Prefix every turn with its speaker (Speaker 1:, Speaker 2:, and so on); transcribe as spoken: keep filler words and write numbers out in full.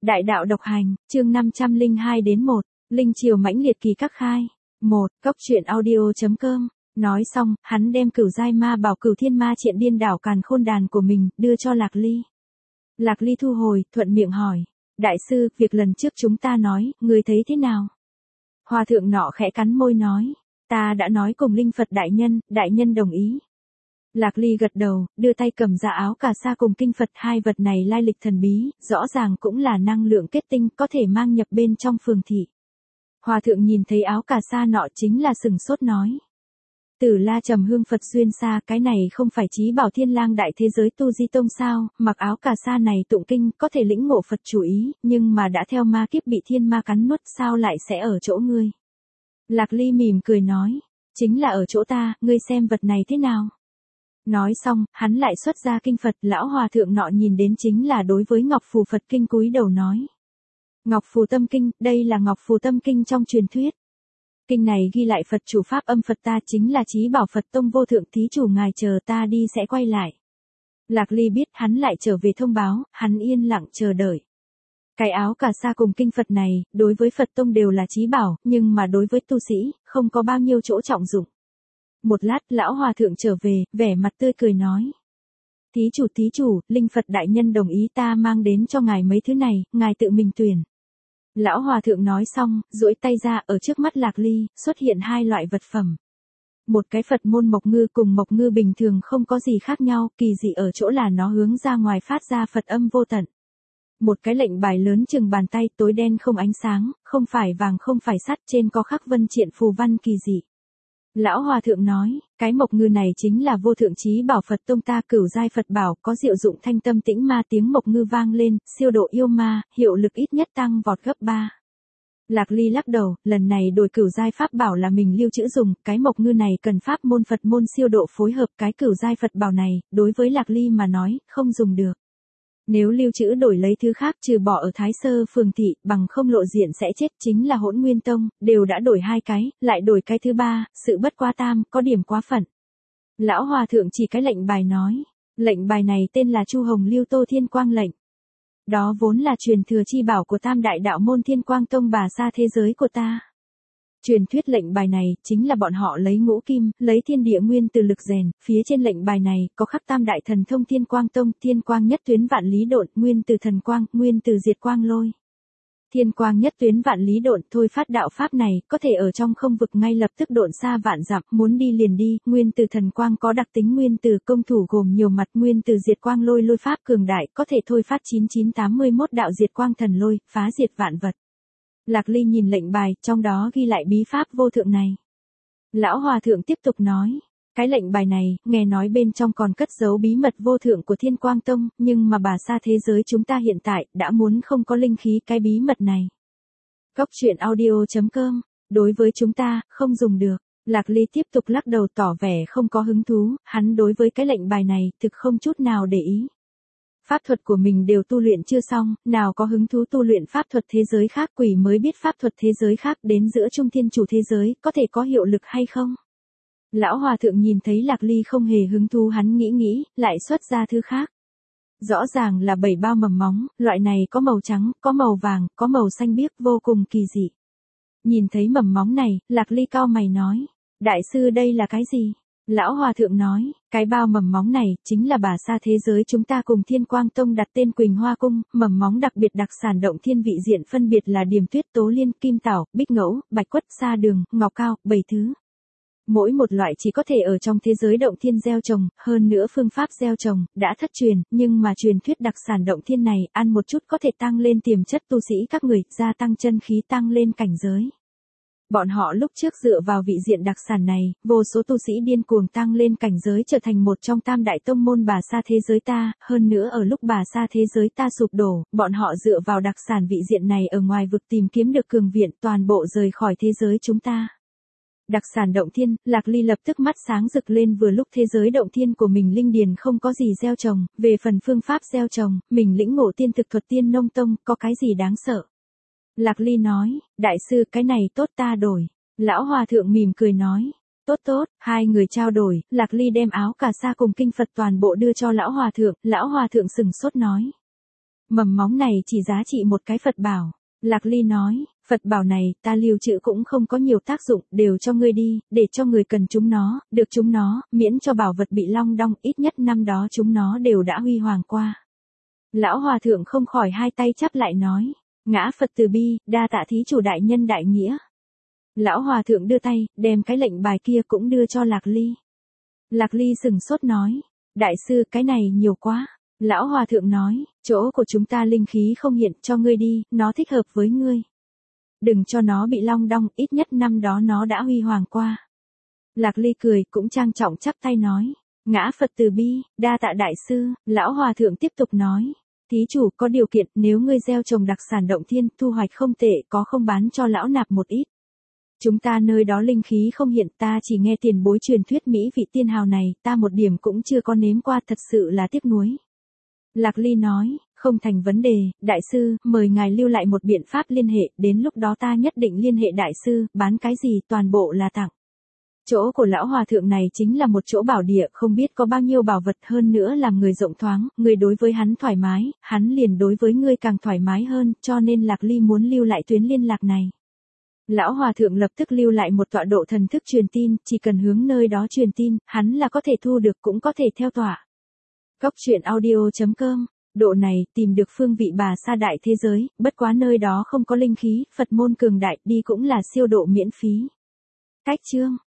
Speaker 1: Đại đạo độc hành, chương năm trăm lẻ hai đến một, Linh triều mãnh liệt kỳ các khai. một. Cốc truyện audio.com. Nói xong, hắn đem cửu giai ma bảo cửu thiên ma triện điên đảo càn khôn đàn của mình, đưa cho Lạc Ly. Lạc Ly thu hồi, thuận miệng hỏi. Đại sư, việc lần trước chúng ta nói, người thấy thế nào? Hòa thượng nọ khẽ cắn môi nói. Ta đã nói cùng Linh Phật đại nhân, đại nhân đồng ý. Lạc Ly gật đầu, đưa tay cầm ra áo cà sa cùng kinh Phật, hai vật này lai lịch thần bí, rõ ràng cũng là năng lượng kết tinh có thể mang nhập bên trong phường thị. Hòa thượng nhìn thấy áo cà sa nọ chính là sừng sốt nói. Tử La trầm hương Phật xuyên xa, cái này không phải chí bảo thiên lang đại thế giới tu di tông sao, mặc áo cà sa này tụng kinh có thể lĩnh ngộ Phật chủ ý, nhưng mà đã theo ma kiếp bị thiên ma cắn nuốt sao lại sẽ ở chỗ ngươi. Lạc Ly mỉm cười nói, chính là ở chỗ ta, ngươi xem vật này thế nào. Nói xong, hắn lại xuất ra kinh Phật, lão hòa thượng nọ nhìn đến chính là đối với Ngọc Phù Phật kinh cúi đầu nói. Ngọc Phù Tâm Kinh, đây là Ngọc Phù Tâm Kinh trong truyền thuyết. Kinh này ghi lại Phật chủ pháp âm Phật ta chính là chí bảo Phật tông vô thượng thí chủ ngài chờ ta đi sẽ quay lại. Lạc Ly biết hắn lại trở về thông báo, hắn yên lặng chờ đợi. Cái áo cà sa cùng kinh Phật này, đối với Phật tông đều là chí bảo, nhưng mà đối với tu sĩ, không có bao nhiêu chỗ trọng dụng. Một lát, lão hòa thượng trở về, vẻ mặt tươi cười nói. Thí chủ thí chủ, Linh Phật đại nhân đồng ý ta mang đến cho ngài mấy thứ này, ngài tự mình tuyển. Lão hòa thượng nói xong, duỗi tay ra ở trước mắt Lạc Ly, xuất hiện hai loại vật phẩm. Một cái Phật môn mộc ngư cùng mộc ngư bình thường không có gì khác nhau, kỳ dị ở chỗ là nó hướng ra ngoài phát ra Phật âm vô tận. Một cái lệnh bài lớn chừng bàn tay tối đen không ánh sáng, không phải vàng không phải sắt, trên có khắc vân triện phù văn kỳ dị. Lão hòa thượng nói, cái mộc ngư này chính là vô thượng chí bảo Phật tông ta cửu giai Phật bảo, có diệu dụng thanh tâm tĩnh ma, tiếng mộc ngư vang lên, siêu độ yêu ma, hiệu lực ít nhất tăng vọt gấp ba. Lạc Ly lắc đầu, lần này đổi cửu giai pháp bảo là mình lưu trữ dùng, cái mộc ngư này cần pháp môn Phật môn siêu độ phối hợp, cái cửu giai Phật bảo này, đối với Lạc Ly mà nói, không dùng được. Nếu lưu trữ đổi lấy thứ khác trừ bỏ ở Thái Sơ phường thị, bằng không lộ diện sẽ chết, chính là Hỗn Nguyên Tông, đều đã đổi hai cái, lại đổi cái thứ ba, sự bất quá tam, có điểm quá phận. Lão hòa thượng chỉ cái lệnh bài nói, lệnh bài này tên là Chu Hồng Lưu Tô Thiên Quang lệnh. Đó vốn là truyền thừa chi bảo của tam đại đạo môn Thiên Quang Tông bà sa thế giới của ta. Truyền thuyết lệnh bài này, chính là bọn họ lấy ngũ kim, lấy thiên địa nguyên từ lực rèn, phía trên lệnh bài này, có khắc tam đại thần thông Thiên Quang Tông, Thiên Quang nhất tuyến vạn lý độn, nguyên từ thần quang, nguyên từ diệt quang lôi. Thiên Quang nhất tuyến vạn lý độn, thôi phát đạo pháp này, có thể ở trong không vực ngay lập tức độn xa vạn dặm, muốn đi liền đi, nguyên từ thần quang có đặc tính nguyên từ công thủ gồm nhiều mặt, nguyên từ diệt quang lôi lôi pháp cường đại, có thể thôi phát chín chín tám mươi mốt đạo diệt quang thần lôi, phá diệt vạn vật. Lạc Ly nhìn lệnh bài, trong đó ghi lại bí pháp vô thượng này. Lão hòa thượng tiếp tục nói, cái lệnh bài này, nghe nói bên trong còn cất giấu bí mật vô thượng của Thiên Quang Tông, nhưng mà bà sa thế giới chúng ta hiện tại, đã muốn không có linh khí cái bí mật này. Cốc truyện audio.com, đối với chúng ta, không dùng được. Lạc Ly tiếp tục lắc đầu tỏ vẻ không có hứng thú, hắn đối với cái lệnh bài này, thực không chút nào để ý. Pháp thuật của mình đều tu luyện chưa xong, nào có hứng thú tu luyện pháp thuật thế giới khác, quỷ mới biết pháp thuật thế giới khác đến giữa trung thiên chủ thế giới, có thể có hiệu lực hay không? Lão hòa thượng nhìn thấy Lạc Ly không hề hứng thú hắn nghĩ nghĩ, lại xuất ra thứ khác. Rõ ràng là bảy bao mầm móng, loại này có màu trắng, có màu vàng, có màu xanh biếc vô cùng kỳ dị. Nhìn thấy mầm móng này, Lạc Ly cau mày nói, đại sư đây là cái gì? Lão hòa thượng nói, cái bao mầm móng này, chính là bà sa thế giới chúng ta cùng Thiên Quang Tông đặt tên Quỳnh Hoa Cung, mầm móng đặc biệt đặc sản động thiên vị diện phân biệt là điềm tuyết tố liên, kim tảo, bích ngẫu, bạch quất, sa đường, ngọc cao, bảy thứ. Mỗi một loại chỉ có thể ở trong thế giới động thiên gieo trồng, hơn nữa phương pháp gieo trồng, đã thất truyền, nhưng mà truyền thuyết đặc sản động thiên này, ăn một chút có thể tăng lên tiềm chất tu sĩ các người, gia tăng chân khí tăng lên cảnh giới. Bọn họ lúc trước dựa vào vị diện đặc sản này, vô số tu sĩ điên cuồng tăng lên cảnh giới trở thành một trong tam đại tông môn bà sa thế giới ta, hơn nữa ở lúc bà sa thế giới ta sụp đổ, bọn họ dựa vào đặc sản vị diện này ở ngoài vực tìm kiếm được cường viện toàn bộ rời khỏi thế giới chúng ta. Đặc sản động thiên, Lạc Ly lập tức mắt sáng rực lên vừa lúc thế giới động thiên của mình linh điền không có gì gieo trồng, về phần phương pháp gieo trồng, mình lĩnh ngộ tiên thực thuật tiên nông tông, có cái gì đáng sợ. Lạc Ly nói, đại sư cái này tốt ta đổi. Lão hòa thượng mỉm cười nói, tốt tốt, hai người trao đổi, Lạc Ly đem áo cà sa cùng kinh Phật toàn bộ đưa cho lão hòa thượng, lão hòa thượng sừng sốt nói. Mầm móng này chỉ giá trị một cái Phật bảo. Lạc Ly nói, Phật bảo này ta lưu trữ cũng không có nhiều tác dụng, đều cho ngươi đi, để cho người cần chúng nó, được chúng nó, miễn cho bảo vật bị long đong, ít nhất năm đó chúng nó đều đã huy hoàng qua. Lão Hòa Thượng không khỏi hai tay chắp lại nói, ngã Phật từ bi, đa tạ thí chủ đại nhân đại nghĩa. Lão Hòa Thượng đưa tay, đem cái lệnh bài kia cũng đưa cho Lạc Ly. Lạc Ly sừng sốt nói, đại sư cái này nhiều quá. Lão Hòa Thượng nói, chỗ của chúng ta linh khí không hiện, cho ngươi đi, nó thích hợp với ngươi. Đừng cho nó bị long đong, ít nhất năm đó nó đã huy hoàng qua. Lạc Ly cười, cũng trang trọng chắp tay nói, ngã Phật từ bi, đa tạ đại sư. Lão Hòa Thượng tiếp tục nói, thí chủ có điều kiện, nếu ngươi gieo trồng đặc sản động thiên, thu hoạch không tệ, có không bán cho lão nạp một ít. Chúng ta nơi đó linh khí không hiện, ta chỉ nghe tiền bối truyền thuyết mỹ vị tiên hào này, ta một điểm cũng chưa có nếm qua, thật sự là tiếc nuối. Lạc Ly nói, không thành vấn đề, đại sư, mời ngài lưu lại một biện pháp liên hệ, đến lúc đó ta nhất định liên hệ đại sư, bán cái gì, toàn bộ là tặng. Chỗ của lão Hòa Thượng này chính là một chỗ bảo địa, không biết có bao nhiêu bảo vật, hơn nữa làm người rộng thoáng, người đối với hắn thoải mái, hắn liền đối với ngươi càng thoải mái hơn, cho nên Lạc Ly muốn lưu lại tuyến liên lạc này. Lão Hòa Thượng lập tức lưu lại một tọa độ thần thức truyền tin, chỉ cần hướng nơi đó truyền tin, hắn là có thể thu được cũng có thể theo tọa. Cốc truyện audio chấm com, độ này, tìm được phương vị bà sa đại thế giới, bất quá nơi đó không có linh khí, Phật môn cường đại, đi cũng là siêu độ miễn phí. Cách chương